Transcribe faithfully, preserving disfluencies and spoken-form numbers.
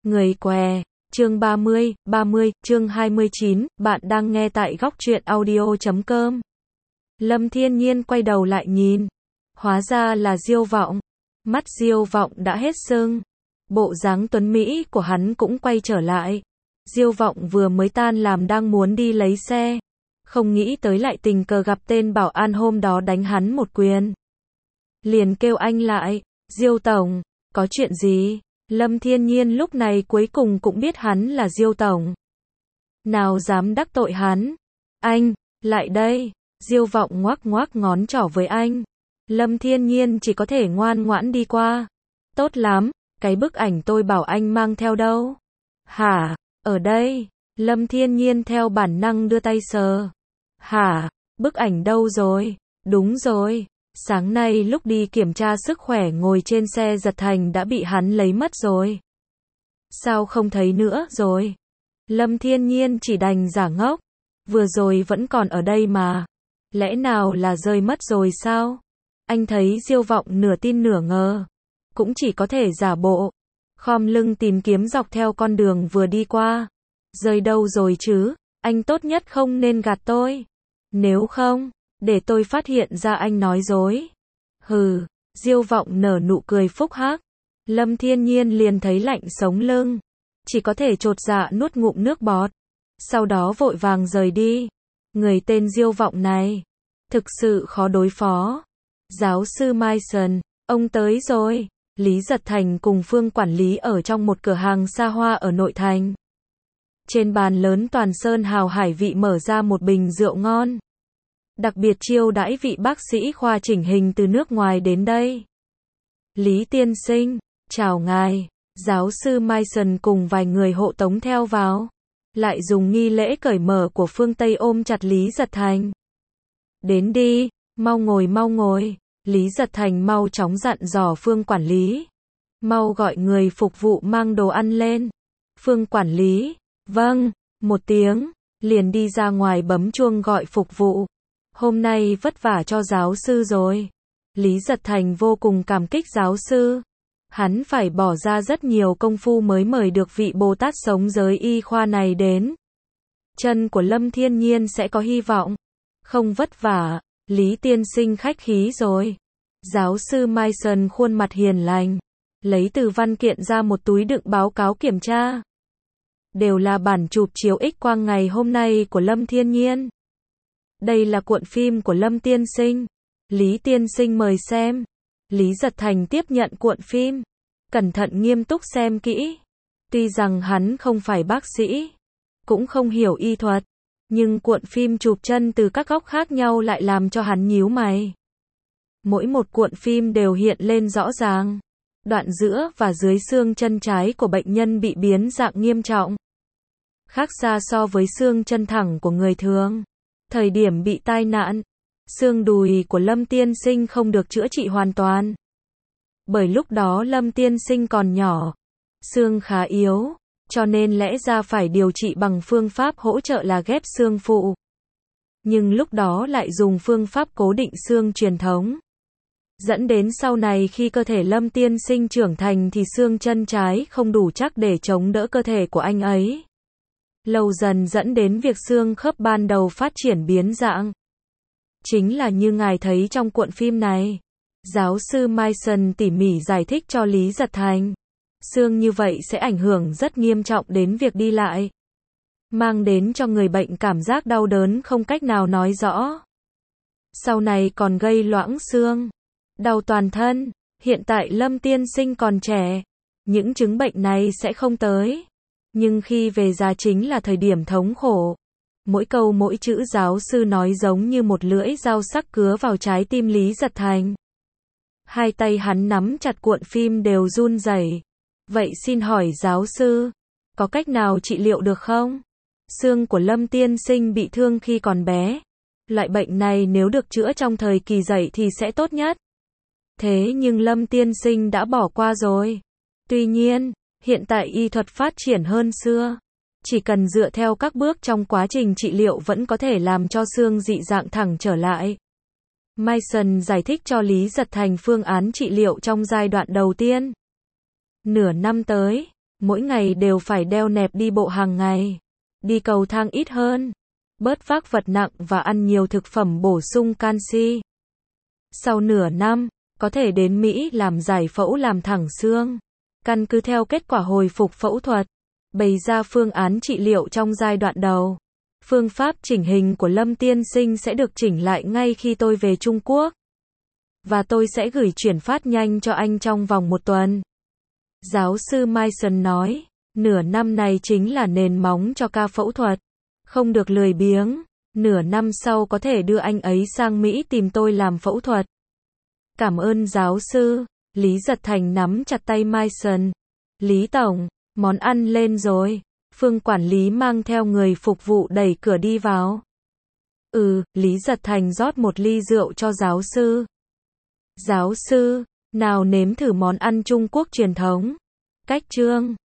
Người què, chương ba mươi, ba mươi, chương hai mươi chín, bạn đang nghe tại góc truyện audio chấm com. Lâm Thiên Nhiên quay đầu lại nhìn, hóa ra là Diêu Vọng. Mắt Diêu Vọng đã hết sưng, bộ dáng tuấn mỹ của hắn cũng quay trở lại. Diêu Vọng vừa mới tan làm đang muốn đi lấy xe, không nghĩ tới lại tình cờ gặp tên bảo an hôm đó đánh hắn một quyền. Liền kêu anh lại, Diêu tổng, có chuyện gì? Lâm Thiên Nhiên lúc này cuối cùng cũng biết hắn là Diêu tổng. Nào dám đắc tội hắn. Anh, lại đây. Diêu Vọng ngoắc ngoắc ngón trỏ với anh. Lâm Thiên Nhiên chỉ có thể ngoan ngoãn đi qua. Tốt lắm, cái bức ảnh tôi bảo anh mang theo đâu? Hả, ở đây. Lâm Thiên Nhiên theo bản năng đưa tay sờ. Hả, bức ảnh đâu rồi? Đúng rồi. Sáng nay lúc đi kiểm tra sức khỏe ngồi trên xe Giật Thành đã bị hắn lấy mất rồi. Sao không thấy nữa rồi? Lâm Thiên Nhiên chỉ đành giả ngốc. Vừa rồi vẫn còn ở đây mà. Lẽ nào là rơi mất rồi sao? Anh thấy Diêu Vọng nửa tin nửa ngờ. Cũng chỉ có thể giả bộ. Khom lưng tìm kiếm dọc theo con đường vừa đi qua. Rơi đâu rồi chứ? Anh tốt nhất không nên gạt tôi. Nếu không, để tôi phát hiện ra anh nói dối. Hừ, Diêu Vọng nở nụ cười phúc hắc. Lâm Thiên Nhiên liền thấy lạnh sống lưng. Chỉ có thể chột dạ nuốt ngụm nước bọt. Sau đó vội vàng rời đi. Người tên Diêu Vọng này, thực sự khó đối phó. Giáo sư Mason, ông tới rồi. Lý Giật Thành cùng Phương quản lý ở trong một cửa hàng xa hoa ở nội thành. Trên bàn lớn toàn sơn hào hải vị mở ra một bình rượu ngon. Đặc biệt chiêu đãi vị bác sĩ khoa chỉnh hình từ nước ngoài đến đây. Lý tiên sinh, chào ngài. Giáo sư Mason cùng vài người hộ tống theo vào. Lại dùng nghi lễ cởi mở của phương Tây ôm chặt Lý Giật Thành. Đến đi, mau ngồi mau ngồi. Lý Giật Thành mau chóng dặn dò Phương quản lý. Mau gọi người phục vụ mang đồ ăn lên. Phương quản lý, vâng, một tiếng, liền đi ra ngoài bấm chuông gọi phục vụ. Hôm nay vất vả cho giáo sư rồi. Lý Giật Thành vô cùng cảm kích giáo sư. Hắn phải bỏ ra rất nhiều công phu mới mời được vị Bồ Tát sống giới y khoa này đến. Chân của Lâm Thiên Nhiên sẽ có hy vọng. Không vất vả, Lý tiên sinh khách khí rồi. Giáo sư Mason khuôn mặt hiền lành. Lấy từ văn kiện ra một túi đựng báo cáo kiểm tra. Đều là bản chụp chiếu X quang ngày hôm nay của Lâm Thiên Nhiên. Đây là cuộn phim của Lâm tiên sinh. Lý tiên sinh mời xem. Lý Giật Thành tiếp nhận cuộn phim. Cẩn thận nghiêm túc xem kỹ. Tuy rằng hắn không phải bác sĩ, cũng không hiểu y thuật, nhưng cuộn phim chụp chân từ các góc khác nhau lại làm cho hắn nhíu mày. Mỗi một cuộn phim đều hiện lên rõ ràng. Đoạn giữa và dưới xương chân trái của bệnh nhân bị biến dạng nghiêm trọng. Khác xa so với xương chân thẳng của người thường. Thời điểm bị tai nạn, xương đùi của Lâm tiên sinh không được chữa trị hoàn toàn. Bởi lúc đó Lâm tiên sinh còn nhỏ, xương khá yếu, cho nên lẽ ra phải điều trị bằng phương pháp hỗ trợ là ghép xương phụ. Nhưng lúc đó lại dùng phương pháp cố định xương truyền thống. Dẫn đến sau này khi cơ thể Lâm tiên sinh trưởng thành thì xương chân trái không đủ chắc để chống đỡ cơ thể của anh ấy. Lâu dần dẫn đến việc xương khớp ban đầu phát triển biến dạng. Chính là như ngài thấy trong cuộn phim này. Giáo sư Mason tỉ mỉ giải thích cho Lý Giật Thành. Xương như vậy sẽ ảnh hưởng rất nghiêm trọng đến việc đi lại. Mang đến cho người bệnh cảm giác đau đớn không cách nào nói rõ. Sau này còn gây loãng xương, đau toàn thân. Hiện tại Lâm tiên sinh còn trẻ, những chứng bệnh này sẽ không tới. Nhưng khi về già chính là thời điểm thống khổ. Mỗi câu mỗi chữ giáo sư nói giống như một lưỡi dao sắc cứa vào trái tim Lý Giật Thành. Hai tay hắn nắm chặt cuộn phim đều run rẩy. Vậy xin hỏi giáo sư, có cách nào trị liệu được không? Xương của Lâm tiên sinh bị thương khi còn bé. Loại bệnh này nếu được chữa trong thời kỳ dậy thì sẽ tốt nhất. Thế nhưng Lâm tiên sinh đã bỏ qua rồi. Tuy nhiên, hiện tại y thuật phát triển hơn xưa. Chỉ cần dựa theo các bước trong quá trình trị liệu vẫn có thể làm cho xương dị dạng thẳng trở lại. Mason giải thích cho Lý Giật Thành phương án trị liệu trong giai đoạn đầu tiên. Nửa năm tới, Mỗi ngày đều phải đeo nẹp đi bộ hàng ngày. Đi cầu thang ít hơn. Bớt vác vật nặng và ăn nhiều thực phẩm bổ sung canxi. Sau nửa năm, có thể đến Mỹ làm giải phẫu làm thẳng xương. Căn cứ theo kết quả hồi phục phẫu thuật, bày ra phương án trị liệu trong giai đoạn đầu. Phương pháp chỉnh hình của Lâm tiên sinh sẽ được chỉnh lại ngay khi tôi về Trung Quốc. Và tôi sẽ gửi chuyển phát nhanh cho anh trong vòng một tuần. Giáo sư Mason nói, nửa năm này chính là nền móng cho ca phẫu thuật. Không được lười biếng. Nửa năm sau có thể đưa anh ấy sang Mỹ tìm tôi làm phẫu thuật. Cảm ơn giáo sư. Lý Giật Thành nắm chặt tay Mason. Lý Tổng, món ăn lên rồi. Phương quản lý mang theo người phục vụ đẩy cửa đi vào. Ừ, Lý Giật Thành rót một ly rượu cho giáo sư. Giáo sư, nào nếm thử món ăn Trung Quốc truyền thống. Cách Trương.